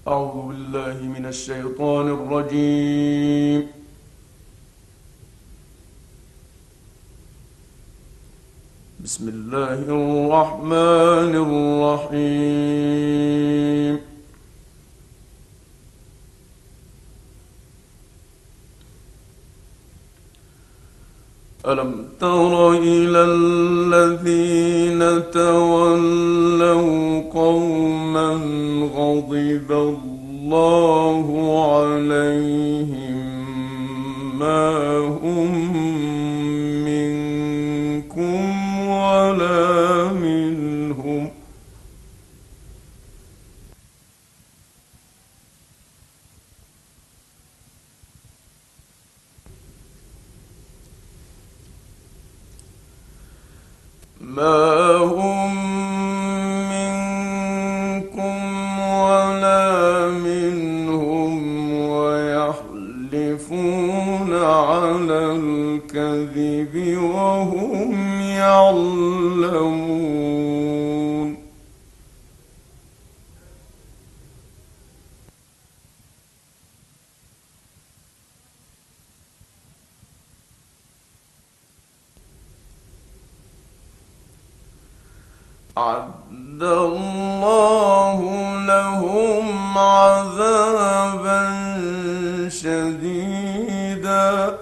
أعوذ بالله من الشيطان الرجيم. بسم الله الرحمن الرحيم. ألم تر إلى الذين تولوا قوما غضب الله عليهم ما هم منكم ولا منهم ما هم منكم ولا منهم ويحلفون على الكذب وهم يعلمون. أعد الله لهم عذابا شديدا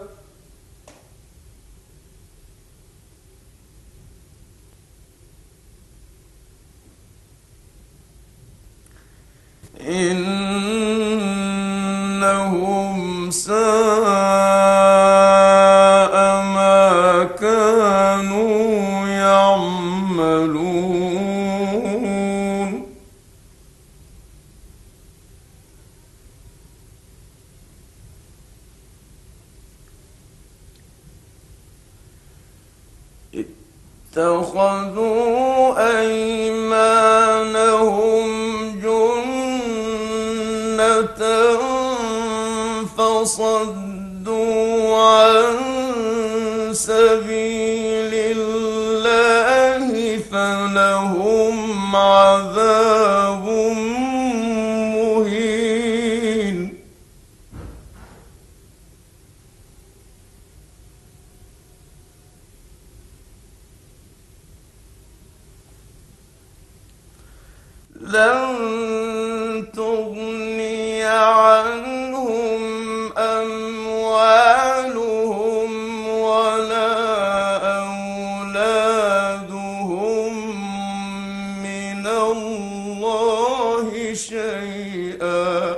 إنهم ساء ما كانوا يعملون. اتخذوا أيمانهم جنة فصدوا عن سبيل الله فلهم عذاب مهين. لن تغني عنهم أموالهم ولا أولادهم من الله شيئا.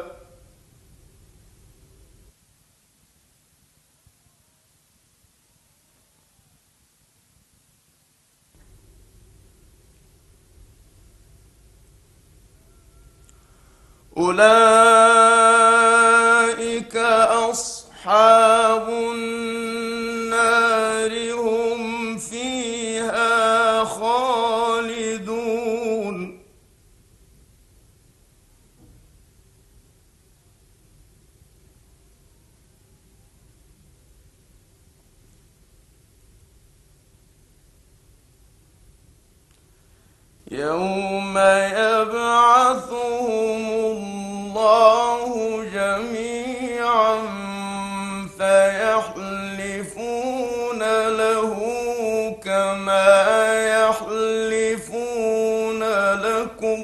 أولئك أصحاب النار هم فيها خالدون. يوم يبعثهم الله جميعا فيحلفون له كما يحلفون لكم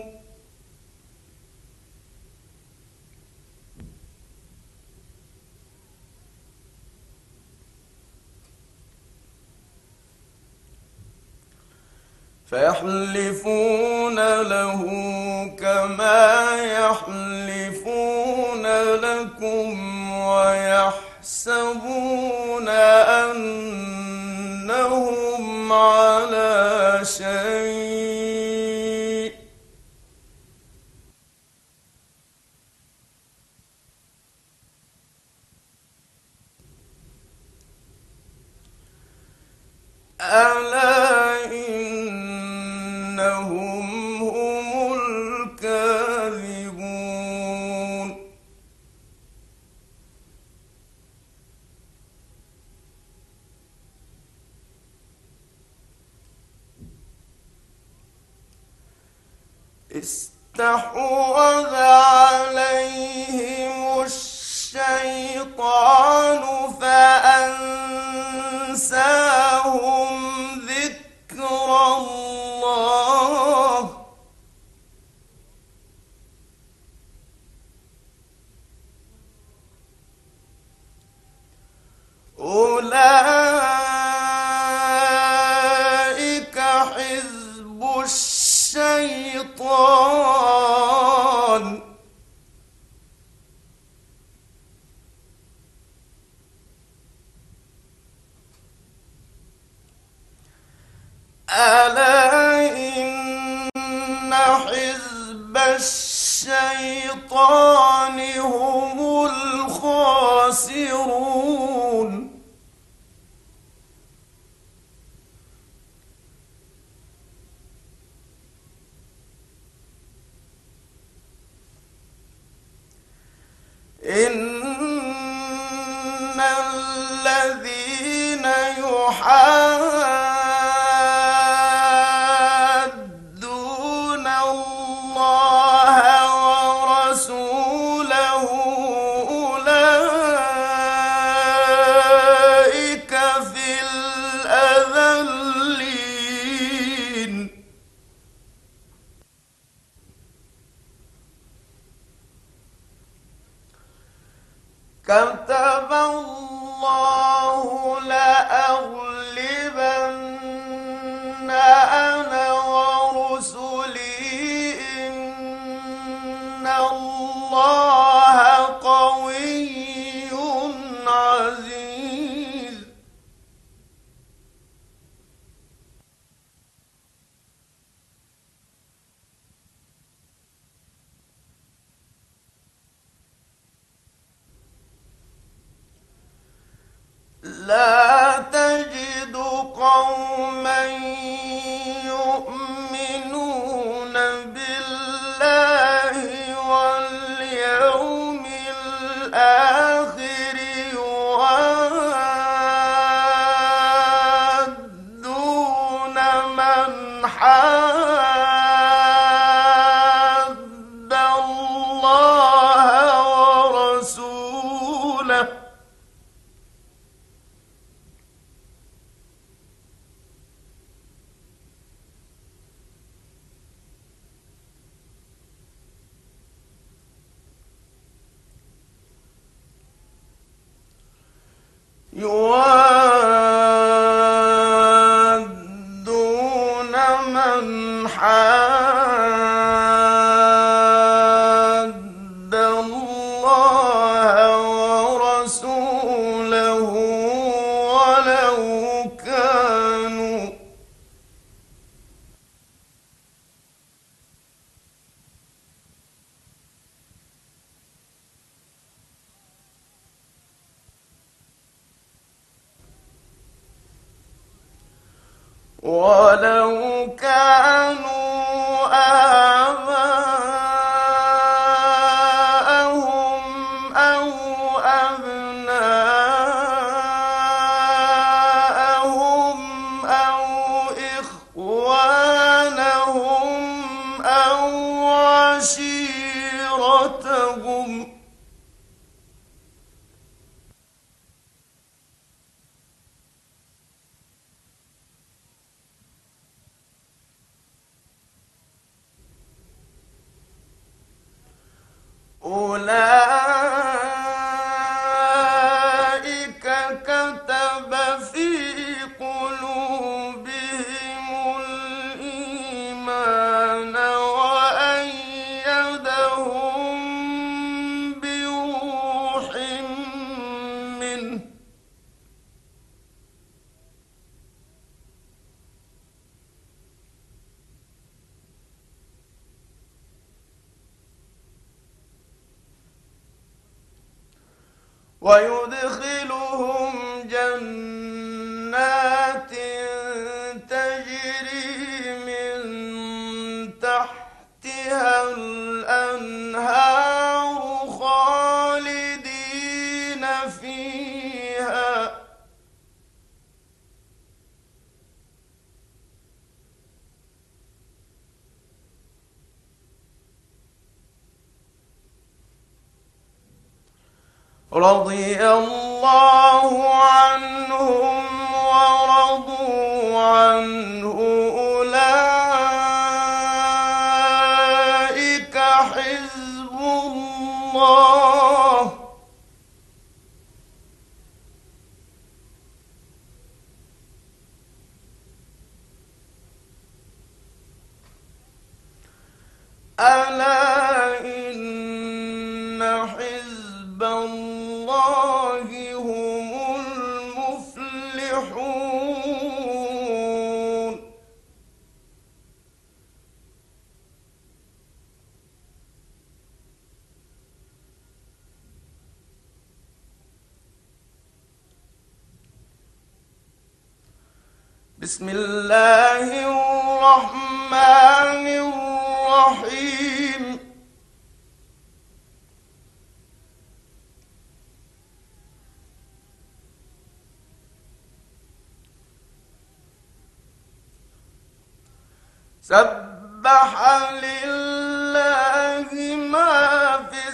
ويحسبون أنهم على شيء ألا إنهم هم الكاذبون. استحوذ عليهم الشيطان هم الخاسرون إن الذين يحادون الله ورسوله أولئك في الأذلين كتب الله لأغلبن أنا ورسلي إن الله قوي عزيز لا تجد قوما يؤمنون بالله واليوم الآخر يوادون من حاد الله ورسوله يوادون من حاد الله ورسوله ولو كانوا آباءهم أو أبناءهم أو إخوانهم أو عشيرتهم أولئك كتب في قلوبهم الإيمان وأيدهم بروح منه ويدخلهم جنات تجري من تحتها الأنهار خالدين فيها رضي الله عنهم ورضوا عنه أولئك حزب الله ألا إن حزب الله هم المفلحون بسم الله الرحمن الرحيم. سبح لله ما في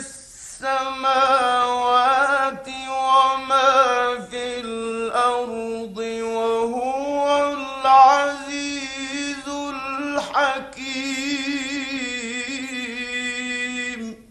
السماوات وما في الأرض وهو العزيز الحكيم.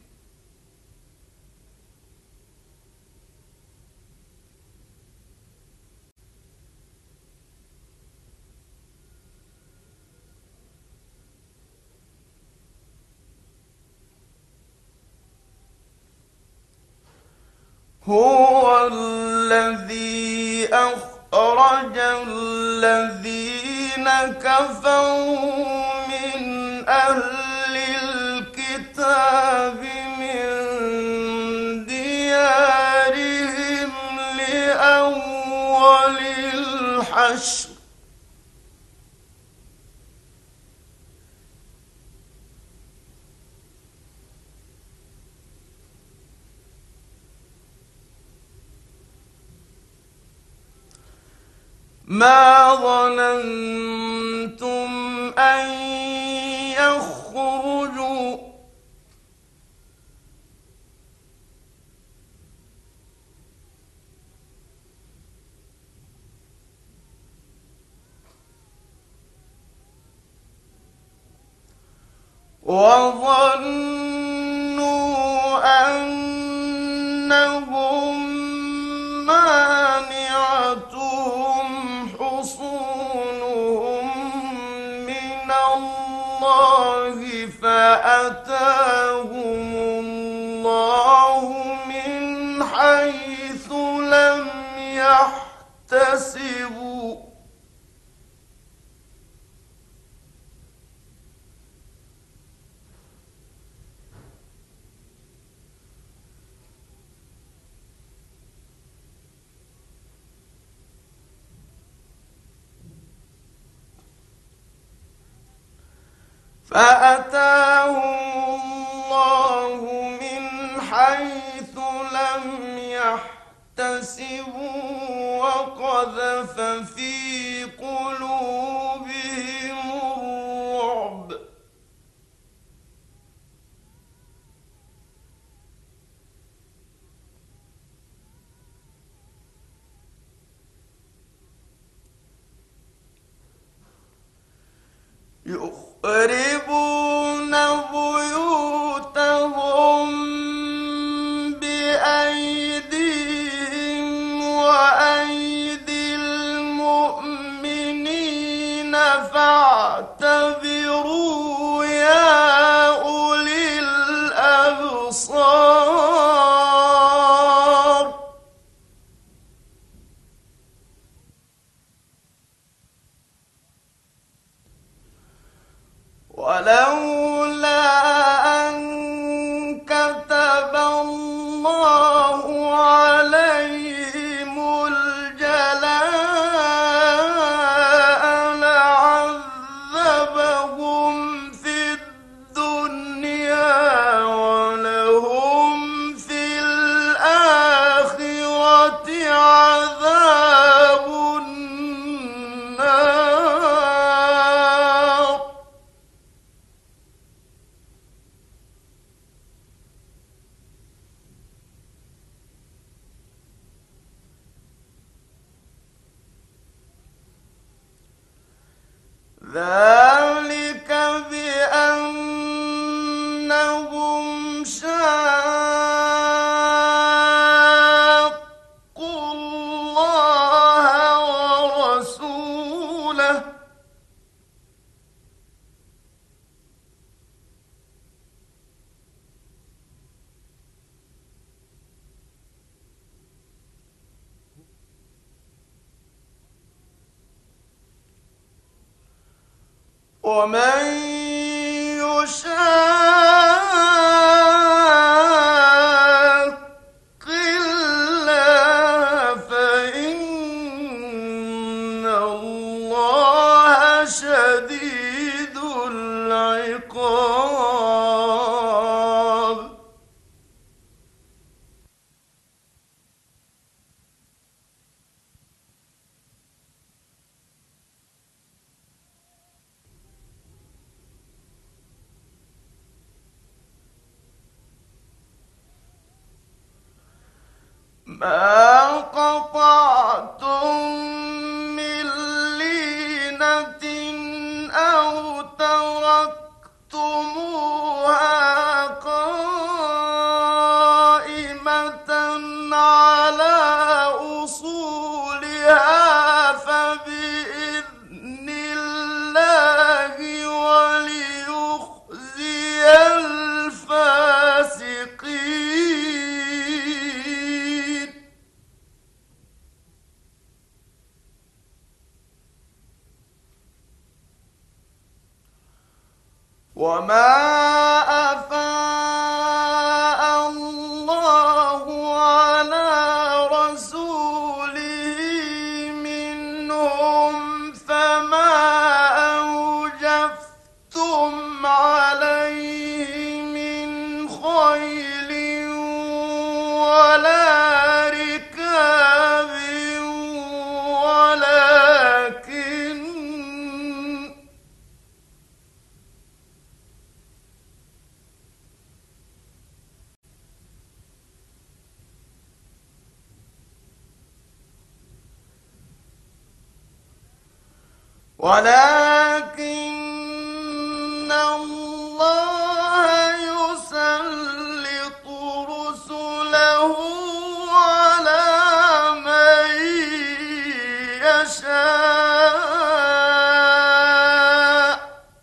هو الذي أخرج الذين كفروا من أهل الكتاب من ديارهم لأول الحشر ما ظننتم أن يخرجوا وظنوا أنهم مانعتهم حصونهم من الله فأتاهم الله من حيث لم يحتسبوا فأتاهم الله من حيث لم يحتسبوا وقذف في قلوبهم الرعب يخربون بيوتهم بأيديهم وأيدي المؤمنين فاعتبروا يا أولي الأبصار ولولا أن كتب الله عليهم الجلاء لعذبهم في الدنيا ولهم في الآخرة عذاب النار ذلك بأنهم شاقوا الله ورسوله ومن يشاق الله فإن الله ما قطعتم من لينة أو تركتموها قائمة على أصولها فبإذن الله وليخزي الفاسقين. وما أفاء الله على رسوله منهم فما أوجفتم عليه من خيل ولا ركاب ولكن الله يسلط رسله على من يشاء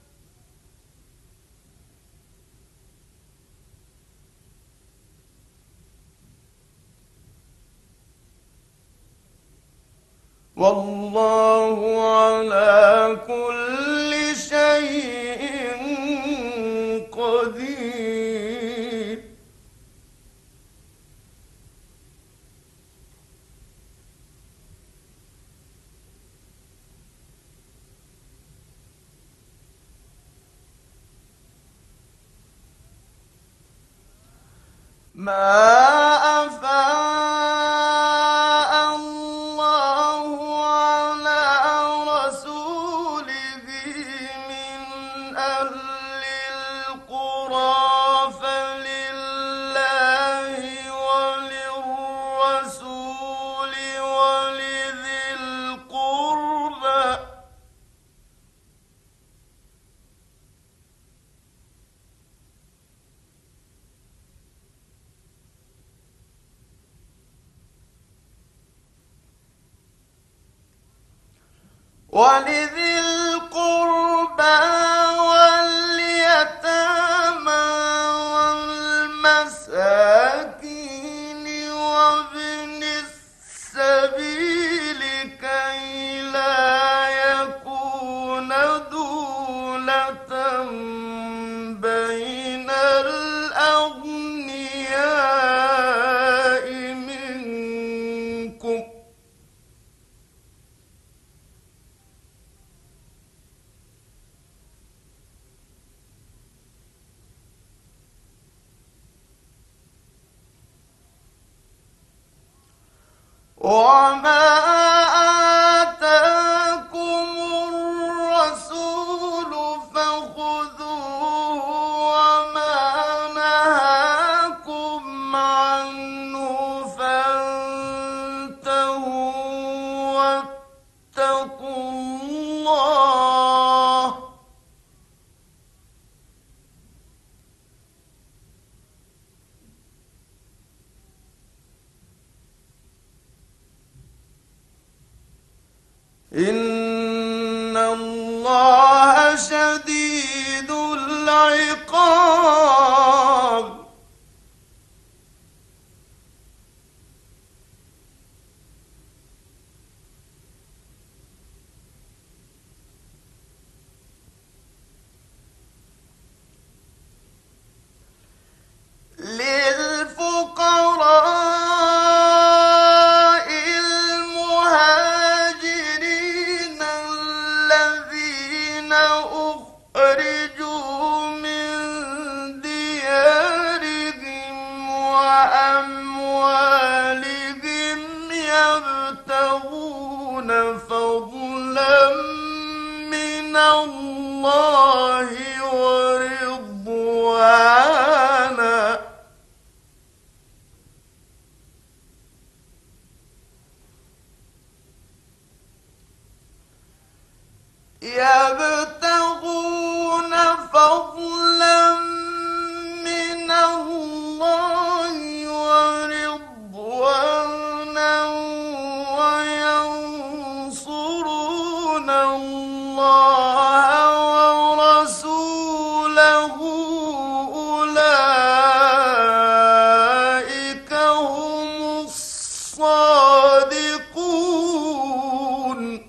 والله على كل شيء قدير. ما أفاء الله على رسوله من أهل القرى فلله وللرسول ولذي القربى واليتامى والمساكين وابن السبيل كي لا يكون دولة بين الأغنياء منكم وما آتاكم الرسول فخذوه وما نهاكم عنه فانتهوا واتقوا الله إن الله شديد العقاب. للفقراء المهاجرين الذين أخرجوا من ديارهم وأموالهم يبتغون فضلا من الله ورضوانا. يبتغون فضلا من الله ورضوانا وينصرون الله ورسوله أولئك هم الصادقون.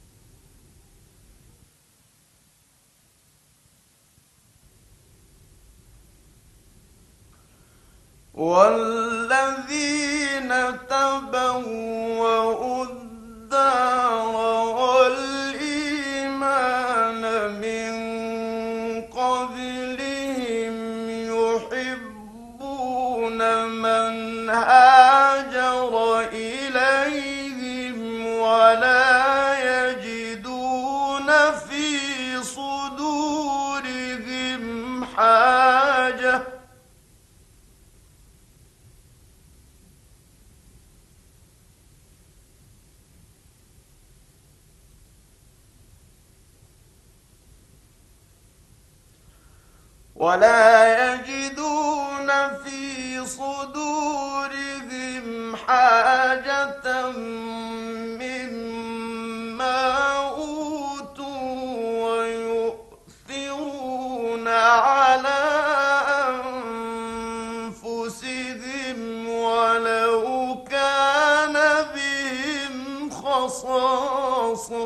والذين تبوأوا الدار والإيمان من قبلهم يحبون من هاجر إليهم ولا يجدون في صدورهم حاجة مما أوتوا ويؤثرون على أنفسهم ولو كان بهم خصاصة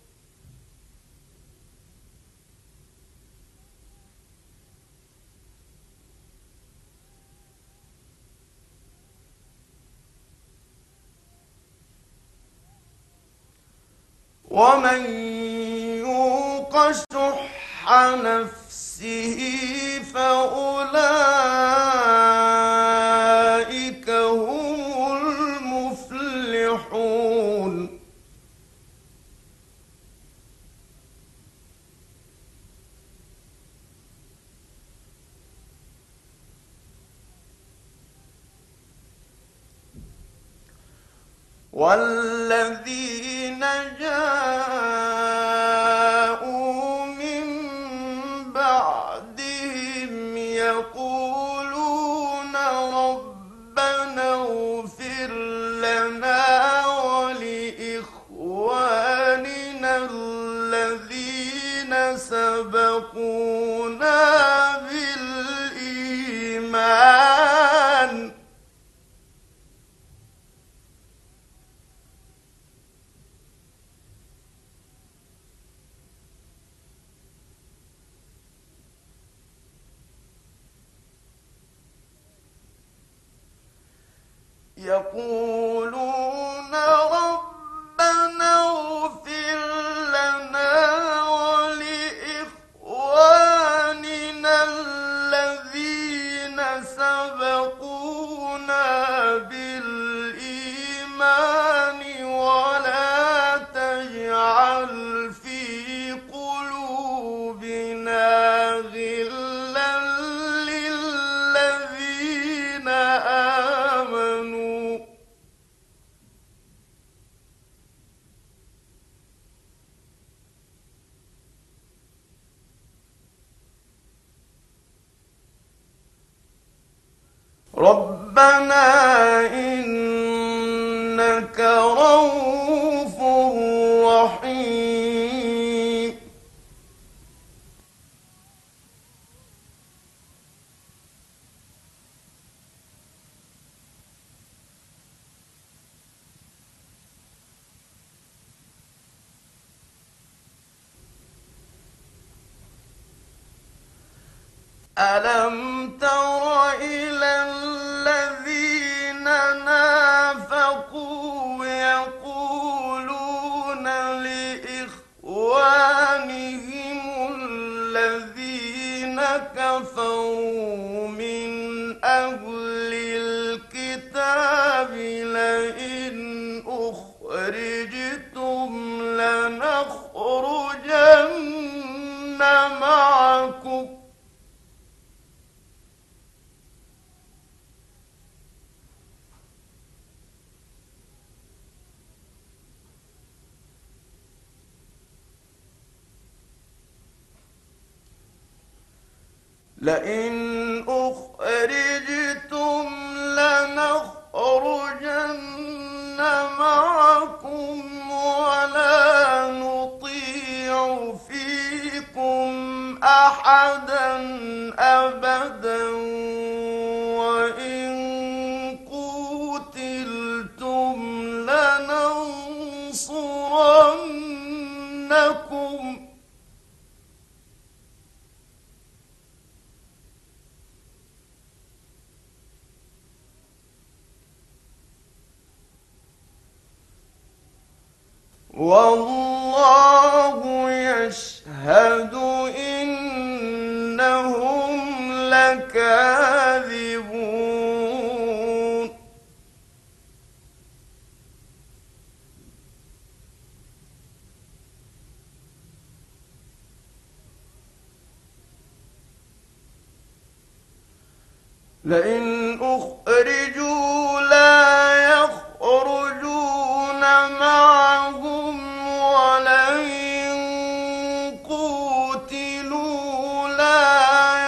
ومن يوق شح نفسه فأولئك هم المفلحون. والذين جاءوا من بعدهم يقولون ربنا اغفر لنا ولإخواننا الذين سبقونا بالإيمان يقولون ربنا اغفر لنا ولإخواننا الذين سبقونا بالإيمان ولا تجعل في قلوبنا غلا للذين آمنوا ربنا إنك رؤوف رحيم. ألم تر إلى الذين نافقوا يقولون لإخوانهم الذين كفروا من أهل الكتاب لئن أخرجتم لنخرجن معكم لئن أخرجتم لنخرجن معكم ولا نطيع فيكم أحدا أبدا وإن قوتلتم لننصرنكم والله يشهد إنهم لكاذبون لئن أخرجوا لا يخرجون معهم ولئن قوتلوا لا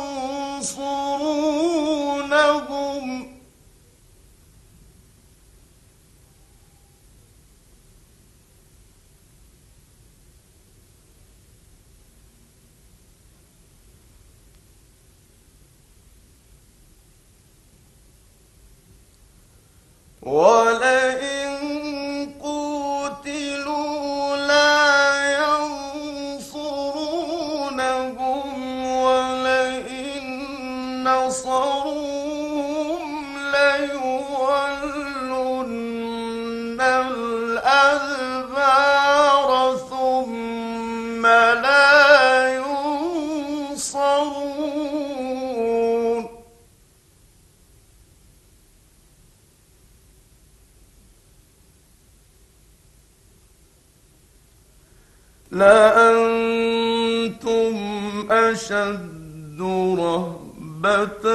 ينصرونهم ولئن قوتلوا لا ينصرونهم ولئن نصروهم ليولن الأدبار ثم لا ينصرون لأنتم أشد رهبة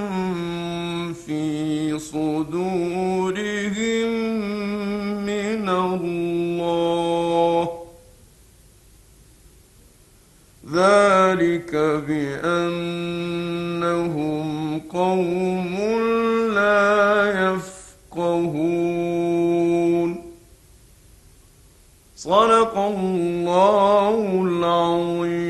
في صدورهم من الله ذلك بأنهم قوم لا يفقهون صدق الله العظيم